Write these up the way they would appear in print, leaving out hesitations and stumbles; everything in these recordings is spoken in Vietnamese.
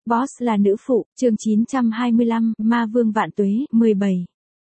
Boss là nữ phụ, chương 925, Ma Vương Vạn Tuế, 17.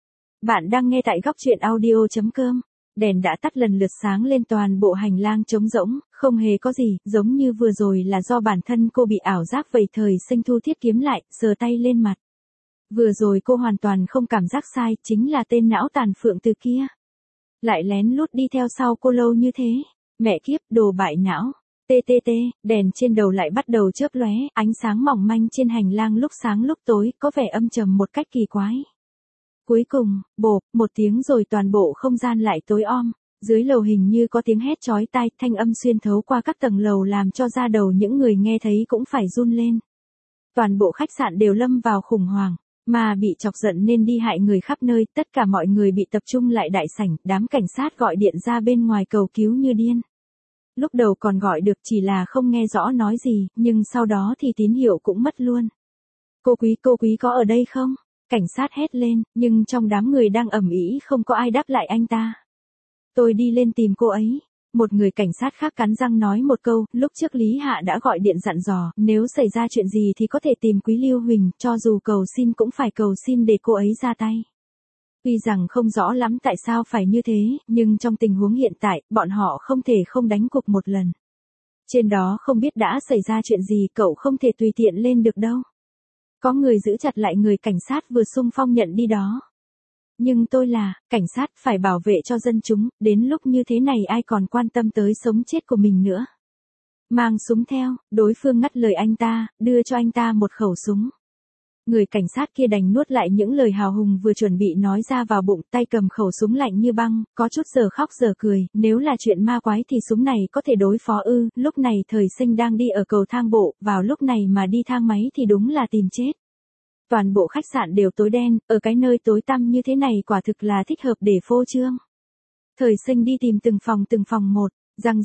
Bạn đang nghe tại góc truyện audio.com. Đèn đã tắt lần lượt sáng lên toàn bộ hành lang trống rỗng, không hề có gì, giống như vừa rồi là do bản thân cô bị ảo giác vậy. Thời Sinh thu thiết kiếm lại, sờ tay lên mặt. Vừa rồi cô hoàn toàn không cảm giác sai, chính là tên não tàn Phượng Từ kia. Lại lén lút đi theo sau cô lâu như thế. Mẹ kiếp, đồ bại não. TTT, đèn trên đầu lại bắt đầu chớp lóe, ánh sáng mỏng manh trên hành lang lúc sáng lúc tối, có vẻ âm trầm một cách kỳ quái. Cuối cùng, bộp, một tiếng rồi toàn bộ không gian lại tối om, dưới lầu hình như có tiếng hét chói tai, thanh âm xuyên thấu qua các tầng lầu làm cho da đầu những người nghe thấy cũng phải run lên. Toàn bộ khách sạn đều lâm vào khủng hoảng, mà bị chọc giận nên đi hại người khắp nơi, tất cả mọi người bị tập trung lại đại sảnh, đám cảnh sát gọi điện ra bên ngoài cầu cứu như điên. Lúc đầu còn gọi được chỉ là không nghe rõ nói gì, nhưng sau đó thì tín hiệu cũng mất luôn. Cô quý có ở đây không? Cảnh sát hét lên, nhưng trong đám người đang ầm ĩ không có ai đáp lại anh ta. Tôi đi lên tìm cô ấy. Một người cảnh sát khác cắn răng nói một câu, lúc trước Lý Hạ đã gọi điện dặn dò, nếu xảy ra chuyện gì thì có thể tìm Quý Lưu Huỳnh, cho dù cầu xin cũng phải cầu xin để cô ấy ra tay. Tuy rằng không rõ lắm tại sao phải như thế, nhưng trong tình huống hiện tại, bọn họ không thể không đánh cuộc một lần. Trên đó không biết đã xảy ra chuyện gì, cậu không thể tùy tiện lên được đâu. Có người giữ chặt lại người cảnh sát vừa xung phong nhận đi đó. Nhưng tôi là, cảnh sát phải bảo vệ cho dân chúng, đến lúc như thế này ai còn quan tâm tới sống chết của mình nữa. Mang súng theo, đối phương ngắt lời anh ta, đưa cho anh ta một khẩu súng. Người cảnh sát kia đành nuốt lại những lời hào hùng vừa chuẩn bị nói ra vào bụng, tay cầm khẩu súng lạnh như băng, có chút giờ khóc giờ cười, nếu là chuyện ma quái thì súng này có thể đối phó ư. Lúc này Thời Sinh đang đi ở cầu thang bộ, vào lúc này mà đi thang máy thì đúng là tìm chết. Toàn bộ khách sạn đều tối đen, ở cái nơi tối tăm như thế này quả thực là thích hợp để phô trương. Thời Sinh đi tìm từng phòng một, răng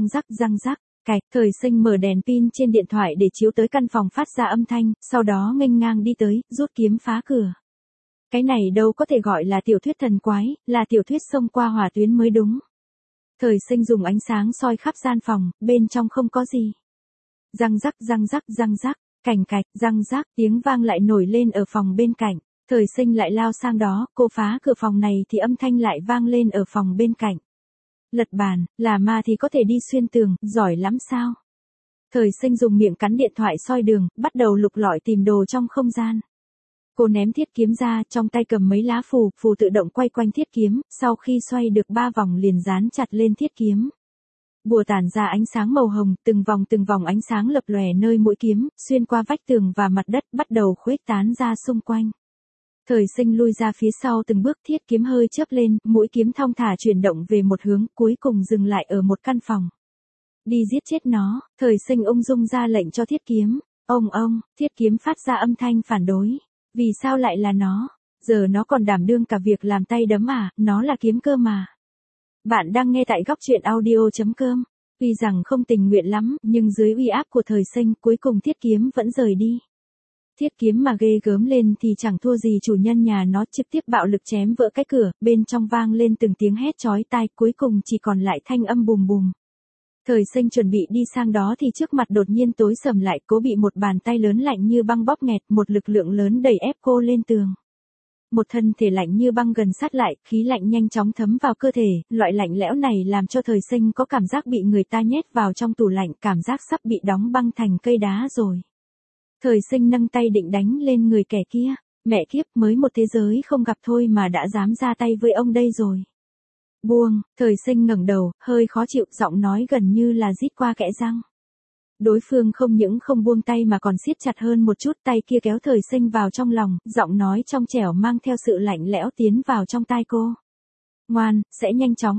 rắc. Cạch, Thời Sinh mở đèn pin trên điện thoại để chiếu tới căn phòng phát ra âm thanh, sau đó nghênh ngang đi tới, rút kiếm phá cửa. Cái này đâu có thể gọi là tiểu thuyết thần quái, là tiểu thuyết xông qua hỏa tuyến mới đúng. Thời Sinh dùng ánh sáng soi khắp gian phòng, bên trong không có gì. Răng rắc, cành cạch, răng rắc, tiếng vang lại nổi lên ở phòng bên cạnh. Thời Sinh lại lao sang đó, cô phá cửa phòng này thì âm thanh lại vang lên ở phòng bên cạnh. Lật bàn, là ma thì có thể đi xuyên tường, giỏi lắm sao? Thời Sinh dùng miệng cắn điện thoại soi đường, bắt đầu lục lọi tìm đồ trong không gian. Cô ném thiết kiếm ra, trong tay cầm mấy lá phù tự động quay quanh thiết kiếm, sau khi xoay được 3 vòng liền dán chặt lên thiết kiếm. Bùa tản ra ánh sáng màu hồng, từng vòng ánh sáng lập lòe nơi mũi kiếm, xuyên qua vách tường và mặt đất, bắt đầu khuếch tán ra xung quanh. Thời Sinh lui ra phía sau từng bước, thiết kiếm hơi chớp lên, mũi kiếm thong thả chuyển động về một hướng, cuối cùng dừng lại ở một căn phòng. Đi giết chết nó, Thời Sinh ung dung ra lệnh cho thiết kiếm. Ông, thiết kiếm phát ra âm thanh phản đối. Vì sao lại là nó? Giờ nó còn đảm đương cả việc làm tay đấm à, nó là kiếm cơ mà. Bạn đang nghe tại góc truyện audio.com. Tuy rằng không tình nguyện lắm, nhưng dưới uy áp của Thời Sinh, cuối cùng thiết kiếm vẫn rời đi. Thiết kiếm mà ghê gớm lên thì chẳng thua gì chủ nhân nhà nó, trực tiếp bạo lực chém vỡ cái cửa, bên trong vang lên từng tiếng hét chói tai, cuối cùng chỉ còn lại thanh âm bùm bùm. Thời Sinh chuẩn bị đi sang đó thì trước mặt đột nhiên tối sầm lại, cố bị một bàn tay lớn lạnh như băng bóp nghẹt, một lực lượng lớn đẩy ép cô lên tường. Một thân thể lạnh như băng gần sát lại, khí lạnh nhanh chóng thấm vào cơ thể, loại lạnh lẽo này làm cho Thời Sinh có cảm giác bị người ta nhét vào trong tủ lạnh, cảm giác sắp bị đóng băng thành cây đá rồi. Thời Sinh nâng tay định đánh lên người kẻ kia, mẹ kiếp, mới một thế giới không gặp thôi mà đã dám ra tay với ông đây rồi. Buông, Thời Sinh ngẩng đầu, hơi khó chịu, giọng nói gần như là rít qua kẽ răng. Đối phương không những không buông tay mà còn siết chặt hơn một chút, tay kia kéo Thời Sinh vào trong lòng, giọng nói trong trẻo mang theo sự lạnh lẽo tiến vào trong tai cô. Ngoan, sẽ nhanh chóng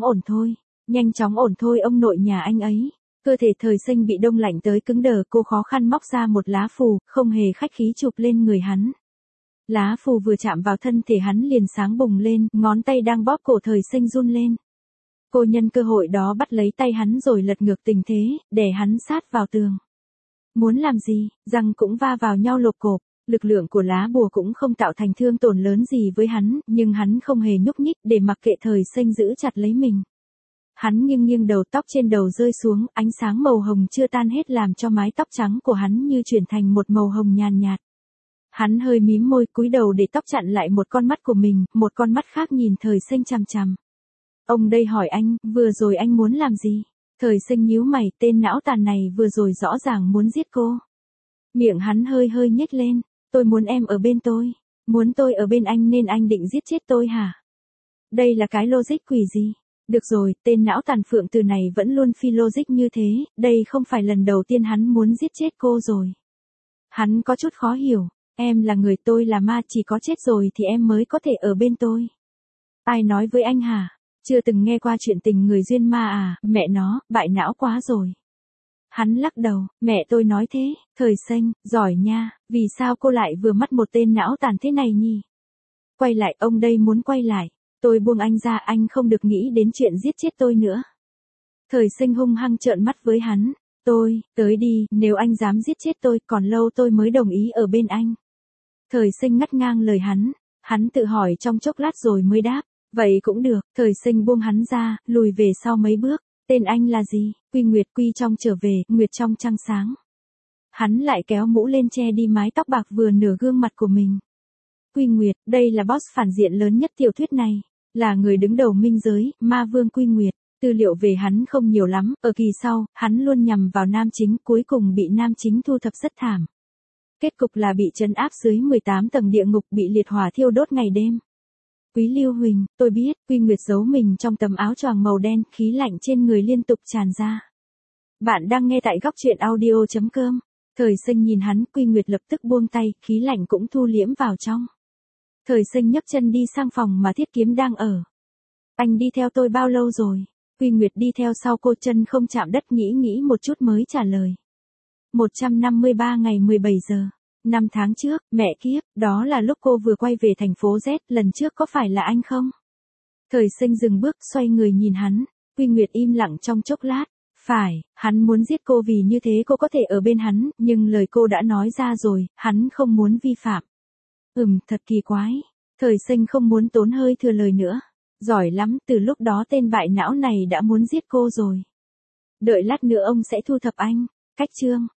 ổn thôi ông nội nhà anh ấy. Cơ thể Thời Sinh bị đông lạnh tới cứng đờ, cô khó khăn móc ra một lá phù, không hề khách khí chụp lên người hắn. Lá phù vừa chạm vào thân thể hắn liền sáng bùng lên, ngón tay đang bóp cổ Thời Sinh run lên. Cô nhân cơ hội đó bắt lấy tay hắn rồi lật ngược tình thế, đè hắn sát vào tường. Muốn làm gì, răng cũng va vào nhau lộp cộp, lực lượng của lá bùa cũng không tạo thành thương tổn lớn gì với hắn, nhưng hắn không hề nhúc nhích để mặc kệ Thời Sinh giữ chặt lấy mình. Hắn nghiêng nghiêng đầu, tóc trên đầu rơi xuống, ánh sáng màu hồng chưa tan hết làm cho mái tóc trắng của hắn như chuyển thành một màu hồng nhàn nhạt. Hắn hơi mím môi, cúi đầu để tóc chặn lại một con mắt của mình, một con mắt khác nhìn Thời Sinh chằm chằm. Ông đây hỏi anh, vừa rồi anh muốn làm gì? Thời Sinh nhíu mày, tên não tàn này vừa rồi rõ ràng muốn giết cô. Miệng hắn hơi hơi nhếch lên, tôi muốn em ở bên tôi. Muốn tôi ở bên anh nên anh định giết chết tôi hả? Đây là cái logic quỷ gì? Được rồi, tên não tàn Phượng Từ này vẫn luôn phi logic như thế, đây không phải lần đầu tiên hắn muốn giết chết cô rồi. Hắn có chút khó hiểu, em là người, tôi là ma, chỉ có chết rồi thì em mới có thể ở bên tôi. Ai nói với anh hả? Chưa từng nghe qua chuyện tình người duyên ma à, mẹ nó, bại não quá rồi. Hắn lắc đầu, mẹ tôi nói thế. Thời Sinh, giỏi nha, vì sao cô lại vừa mắt một tên não tàn thế này nhỉ? Quay lại, ông đây muốn quay lại. Tôi buông anh ra, anh không được nghĩ đến chuyện giết chết tôi nữa. Thời Sinh hung hăng trợn mắt với hắn. Tới đi, nếu anh dám giết chết tôi, còn lâu tôi mới đồng ý ở bên anh. Thời Sinh ngắt ngang lời hắn tự hỏi trong chốc lát rồi mới đáp, vậy cũng được. Thời Sinh buông hắn ra, lùi về sau mấy bước. Tên anh là gì? Quy Nguyệt. Quy trong trở về, Nguyệt trong trăng sáng. Hắn lại kéo mũ lên che đi mái tóc bạc vừa nửa gương mặt của mình. Quy Nguyệt, đây là boss phản diện lớn nhất tiểu thuyết này, là người đứng đầu minh giới, ma vương Quy Nguyệt. Tư liệu về hắn không nhiều lắm, ở kỳ sau, hắn luôn nhằm vào nam chính, cuối cùng bị nam chính thu thập rất thảm. Kết cục là bị trấn áp dưới 18 tầng địa ngục, bị liệt hỏa thiêu đốt ngày đêm. Quý Lưu Huỳnh, tôi biết. Quy Nguyệt giấu mình trong tấm áo choàng màu đen, khí lạnh trên người liên tục tràn ra. Bạn đang nghe tại góc truyện audio.com. Thời Sinh nhìn hắn, Quy Nguyệt lập tức buông tay, khí lạnh cũng thu liễm vào trong. Thời Sinh nhấc chân đi sang phòng mà Thiết Kiếm đang ở. Anh đi theo tôi bao lâu rồi? Quy Nguyệt đi theo sau cô, chân không chạm đất, nghĩ một chút mới trả lời. 153 ngày 17 giờ. 5 tháng trước, mẹ kiếp, đó là lúc cô vừa quay về thành phố Z, lần trước có phải là anh không? Thời Sinh dừng bước, xoay người nhìn hắn. Quy Nguyệt im lặng trong chốc lát. Phải, hắn muốn giết cô vì như thế cô có thể ở bên hắn, nhưng lời cô đã nói ra rồi, hắn không muốn vi phạm. Thật kỳ quái. Thời Sinh không muốn tốn hơi thừa lời nữa. Giỏi lắm, từ lúc đó tên bại não này đã muốn giết cô rồi. Đợi lát nữa ông sẽ thu thập anh. Cách chương.